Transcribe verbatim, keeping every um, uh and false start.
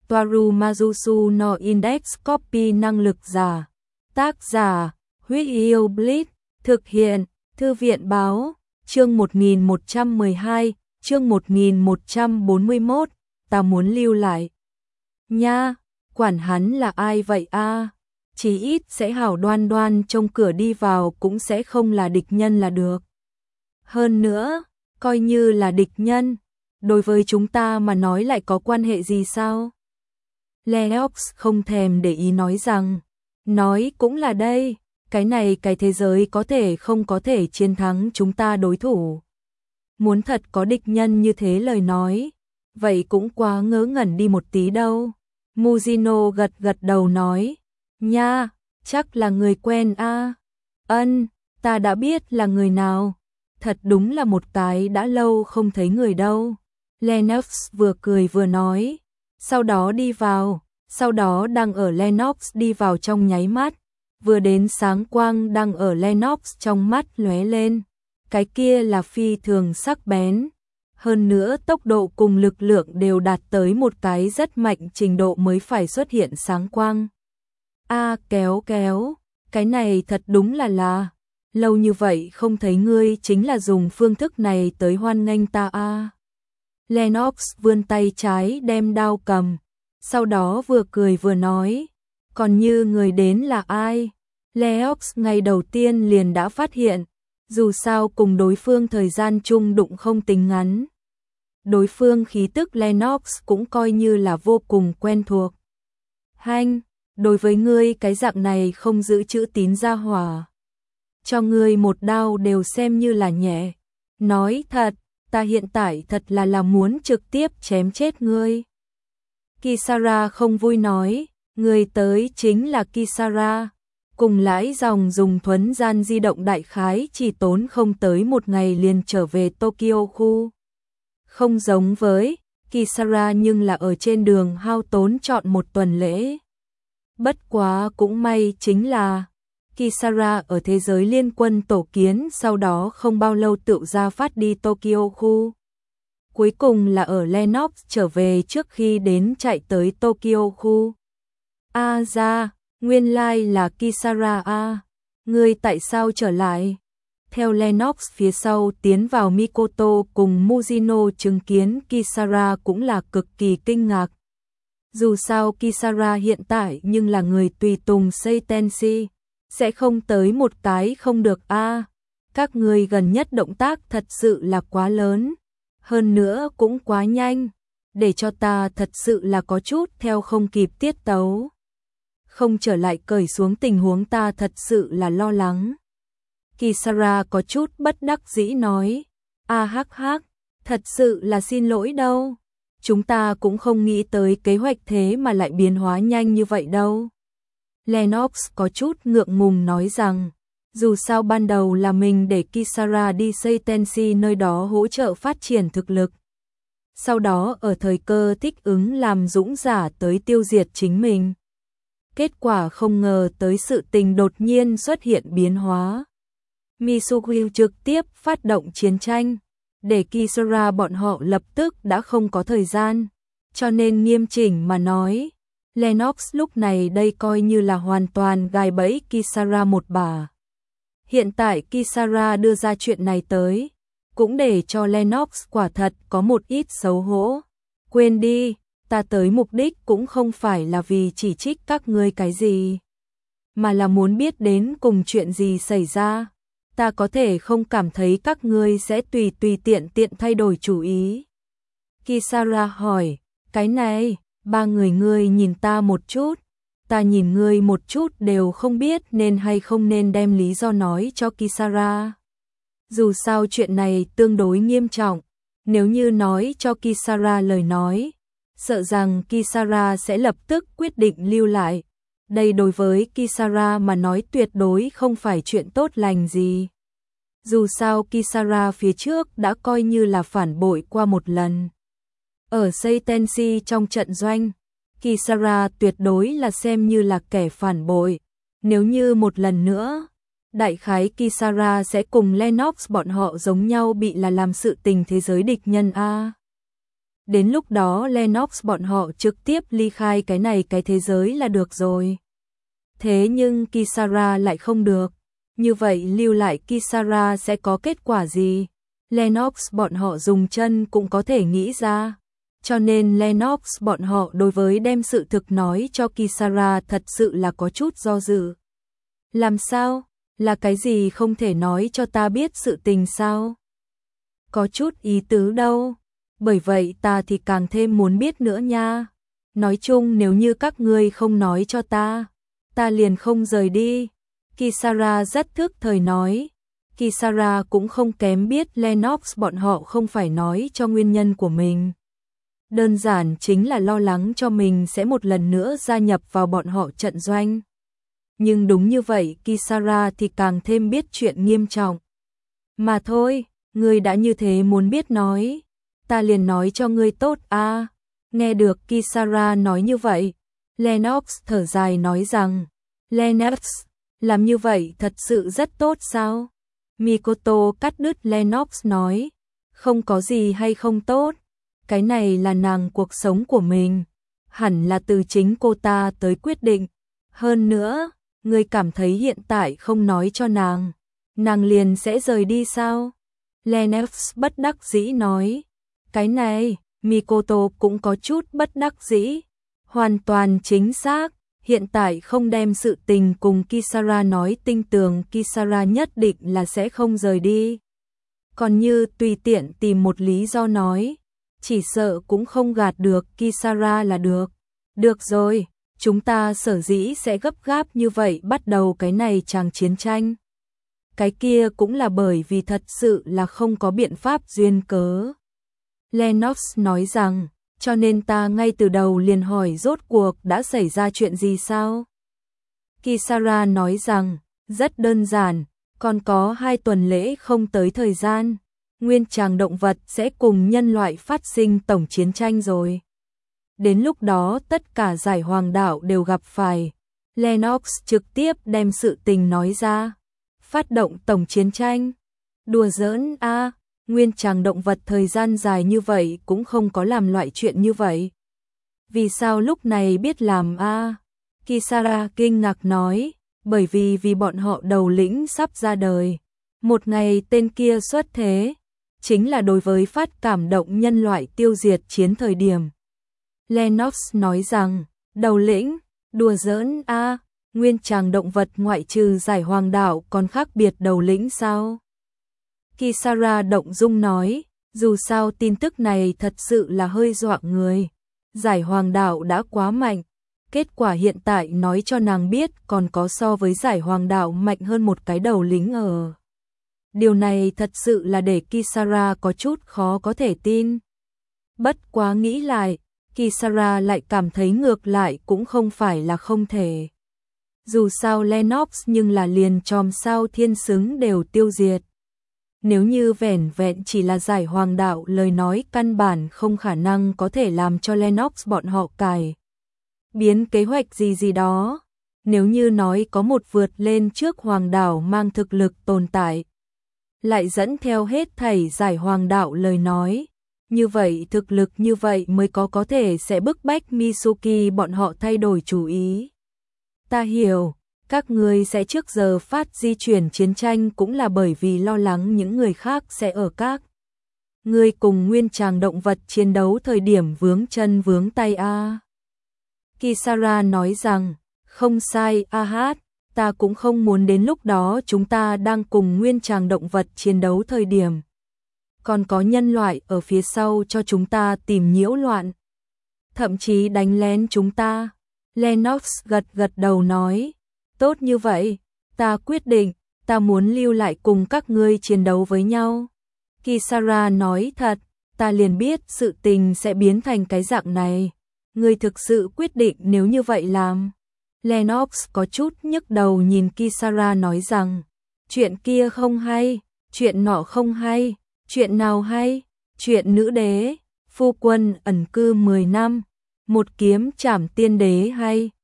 Toaru Majusu no Index Copy năng lực giả. Tác giả, Huyết Yêu Blitz, thực hiện, Thư viện báo, chương một nghìn một trăm mười hai, chương một nghìn một trăm bốn mươi mốt, ta muốn lưu lại. Nha, quản hắn là ai vậy a? Chí ít sẽ hảo đoan đoan trông cửa đi vào cũng sẽ không là địch nhân là được. Hơn nữa, coi như là địch nhân, đối với chúng ta mà nói lại có quan hệ gì sao? Leox không thèm để ý nói rằng, nói cũng là đây, cái này cái thế giới có thể không có thể chiến thắng chúng ta đối thủ. Muốn thật có địch nhân như thế lời nói, vậy cũng quá ngớ ngẩn đi một tí đâu. Mujino gật gật đầu nói, nha, chắc là người quen a. Ân, ta đã biết là người nào. Thật đúng là một cái đã lâu không thấy người đâu. Lennox vừa cười vừa nói, sau đó đi vào, sau đó đang ở Lennox đi vào trong nháy mắt, vừa đến sáng quang đang ở Lennox trong mắt lóe lên, cái kia là phi thường sắc bén, hơn nữa tốc độ cùng lực lượng đều đạt tới một cái rất mạnh trình độ mới phải xuất hiện sáng quang. A kéo kéo, cái này thật đúng là là, lâu như vậy không thấy ngươi chính là dùng phương thức này tới hoan nghênh ta a. À. Lennox vươn tay trái đem đao cầm, sau đó vừa cười vừa nói, còn như người đến là ai? Lennox ngày đầu tiên liền đã phát hiện, dù sao cùng đối phương thời gian chung đụng không tính ngắn. Đối phương khí tức Lennox cũng coi như là vô cùng quen thuộc. Hanh, đối với ngươi cái dạng này không giữ chữ tín gia hỏa. Cho ngươi một đao đều xem như là nhẹ. Nói thật, ta hiện tại thật là là muốn trực tiếp chém chết ngươi. Kisara không vui nói, người tới chính là Kisara. Cùng lãi dòng dùng thuấn gian di động đại khái chỉ tốn không tới một ngày liền trở về Tokyo khu. Không giống với Kisara nhưng là ở trên đường hao tốn trọn một tuần lễ. Bất quá cũng may chính là Kisara ở thế giới liên quân tổ kiến sau đó không bao lâu tự ra phát đi Tokyo khu. Cuối cùng là ở Lennox trở về trước khi đến chạy tới Tokyo khu. A ra, nguyên lai like là Kisara a, ngươi tại sao trở lại? Theo Lennox phía sau tiến vào Mikoto cùng Mujino chứng kiến Kisara cũng là cực kỳ kinh ngạc. Dù sao Kisara hiện tại nhưng là người tùy tùng Seitenshi, sẽ không tới một cái không được a. À, các người gần nhất động tác thật sự là quá lớn, hơn nữa cũng quá nhanh, để cho ta thật sự là có chút theo không kịp tiết tấu. Không trở lại cởi xuống tình huống ta thật sự là lo lắng. Kisara có chút bất đắc dĩ nói, a hắc hắc, thật sự là xin lỗi đâu. Chúng ta cũng không nghĩ tới kế hoạch thế mà lại biến hóa nhanh như vậy đâu. Lennox có chút ngượng ngùng nói rằng, dù sao ban đầu là mình để Kisara đi Seitenshi nơi đó hỗ trợ phát triển thực lực. Sau đó ở thời cơ thích ứng làm dũng giả tới tiêu diệt chính mình. Kết quả không ngờ tới sự tình đột nhiên xuất hiện biến hóa. Misugi trực tiếp phát động chiến tranh, để Kisara bọn họ lập tức đã không có thời gian, cho nên nghiêm chỉnh mà nói, Lennox lúc này đây coi như là hoàn toàn gài bẫy Kisara một bà. Hiện tại Kisara đưa ra chuyện này tới, cũng để cho Lennox quả thật có một ít xấu hổ. Quên đi, ta tới mục đích cũng không phải là vì chỉ trích các ngươi cái gì, mà là muốn biết đến cùng chuyện gì xảy ra. Ta có thể không cảm thấy các ngươi sẽ tùy tùy tiện tiện thay đổi chủ ý. Kisara hỏi, cái này, ba người ngươi nhìn ta một chút, ta nhìn ngươi một chút đều không biết nên hay không nên đem lý do nói cho Kisara. Dù sao chuyện này tương đối nghiêm trọng, nếu như nói cho Kisara lời nói, sợ rằng Kisara sẽ lập tức quyết định lưu lại. Đây đối với Kisara mà nói tuyệt đối không phải chuyện tốt lành gì. Dù sao Kisara phía trước đã coi như là phản bội qua một lần. Ở Seitenshi trong trận doanh, Kisara tuyệt đối là xem như là kẻ phản bội. Nếu như một lần nữa, đại khái Kisara sẽ cùng Lennox bọn họ giống nhau bị là làm sự tình thế giới địch nhân a. Đến lúc đó Lennox bọn họ trực tiếp ly khai cái này cái thế giới là được rồi. Thế nhưng Kisara lại không được. Như vậy lưu lại Kisara sẽ có kết quả gì? Lennox bọn họ dùng chân cũng có thể nghĩ ra. Cho nên Lennox bọn họ đối với đem sự thực nói cho Kisara thật sự là có chút do dự. Làm sao? Là cái gì không thể nói cho ta biết sự tình sao? Có chút ý tứ đâu. Bởi vậy ta thì càng thêm muốn biết nữa nha. Nói chung nếu như các ngươi không nói cho ta, ta liền không rời đi. Kisara rất thức thời nói. Kisara cũng không kém biết Lennox bọn họ không phải nói cho nguyên nhân của mình. Đơn giản chính là lo lắng cho mình sẽ một lần nữa gia nhập vào bọn họ trận doanh. Nhưng đúng như vậy Kisara thì càng thêm biết chuyện nghiêm trọng. Mà thôi, ngươi đã như thế muốn biết nói, ta liền nói cho ngươi tốt a. Nghe được Kisara nói như vậy, Lennox thở dài nói rằng, Lennox, làm như vậy thật sự rất tốt sao? Mikoto cắt đứt Lennox nói, không có gì hay không tốt, cái này là nàng cuộc sống của mình, hẳn là từ chính cô ta tới quyết định. Hơn nữa, ngươi cảm thấy hiện tại không nói cho nàng, nàng liền sẽ rời đi sao? Lennox bất đắc dĩ nói, cái này, Mikoto cũng có chút bất đắc dĩ, hoàn toàn chính xác. Hiện tại không đem sự tình cùng Kisara nói tinh tường, Kisara nhất định là sẽ không rời đi. Còn như tùy tiện tìm một lý do nói, chỉ sợ cũng không gạt được Kisara là được. Được rồi, chúng ta sở dĩ sẽ gấp gáp như vậy bắt đầu cái này chàng chiến tranh. Cái kia cũng là bởi vì thật sự là không có biện pháp duyên cớ. Lennox nói rằng, cho nên ta ngay từ đầu liền hỏi rốt cuộc đã xảy ra chuyện gì sao? Kisara nói rằng, rất đơn giản, còn có hai tuần lễ không tới thời gian, nguyên tràng động vật sẽ cùng nhân loại phát sinh tổng chiến tranh rồi. Đến lúc đó tất cả giải hoàng đảo đều gặp phải. Lennox trực tiếp đem sự tình nói ra. Phát động tổng chiến tranh? Đùa giỡn a, à, nguyên tràng động vật thời gian dài như vậy cũng không có làm loại chuyện như vậy. Vì sao lúc này biết làm a? À? Kisara kinh ngạc nói, bởi vì vì bọn họ đầu lĩnh sắp ra đời. Một ngày tên kia xuất thế, chính là đối với phát cảm động nhân loại tiêu diệt chiến thời điểm. Lennox nói rằng, đầu lĩnh, đùa giỡn a, à, nguyên tràng động vật ngoại trừ giải hoàng đảo còn khác biệt đầu lĩnh sao? Kisara động dung nói, dù sao tin tức này thật sự là hơi dọa người. Giải hoàng đảo đã quá mạnh, kết quả hiện tại nói cho nàng biết còn có so với giải hoàng đảo mạnh hơn một cái đầu lĩnh ở. Điều này thật sự là để Kisara có chút khó có thể tin. Bất quá nghĩ lại, Kisara lại cảm thấy ngược lại cũng không phải là không thể. Dù sao Lennox nhưng là liền chòm sao thiên xứng đều tiêu diệt. Nếu như vẻn vẹn chỉ là giải hoàng đạo lời nói căn bản không khả năng có thể làm cho Lennox bọn họ cải biến kế hoạch gì gì đó. Nếu như nói có một vượt lên trước hoàng đảo mang thực lực tồn tại, lại dẫn theo hết thảy giải hoàng đạo lời nói, như vậy thực lực như vậy mới có có thể sẽ bức bách Mitsuki bọn họ thay đổi chủ ý. Ta hiểu, các ngươi sẽ trước giờ phát di chuyển chiến tranh cũng là bởi vì lo lắng những người khác sẽ ở các ngươi cùng nguyên tràng động vật chiến đấu thời điểm vướng chân vướng tay a. Kisara nói rằng, không sai a hát, ta cũng không muốn đến lúc đó chúng ta đang cùng nguyên tràng động vật chiến đấu thời điểm. Còn có nhân loại ở phía sau cho chúng ta tìm nhiễu loạn. Thậm chí đánh lén chúng ta. Lennox gật gật đầu nói, tốt như vậy, ta quyết định, ta muốn lưu lại cùng các ngươi chiến đấu với nhau. Kisara nói thật, ta liền biết sự tình sẽ biến thành cái dạng này. Ngươi thực sự quyết định nếu như vậy làm. Lennox có chút nhức đầu nhìn Kisara nói rằng, chuyện kia không hay, chuyện nọ không hay, chuyện nào hay, chuyện nữ đế, phu quân ẩn cư mười năm, một kiếm trảm tiên đế hay,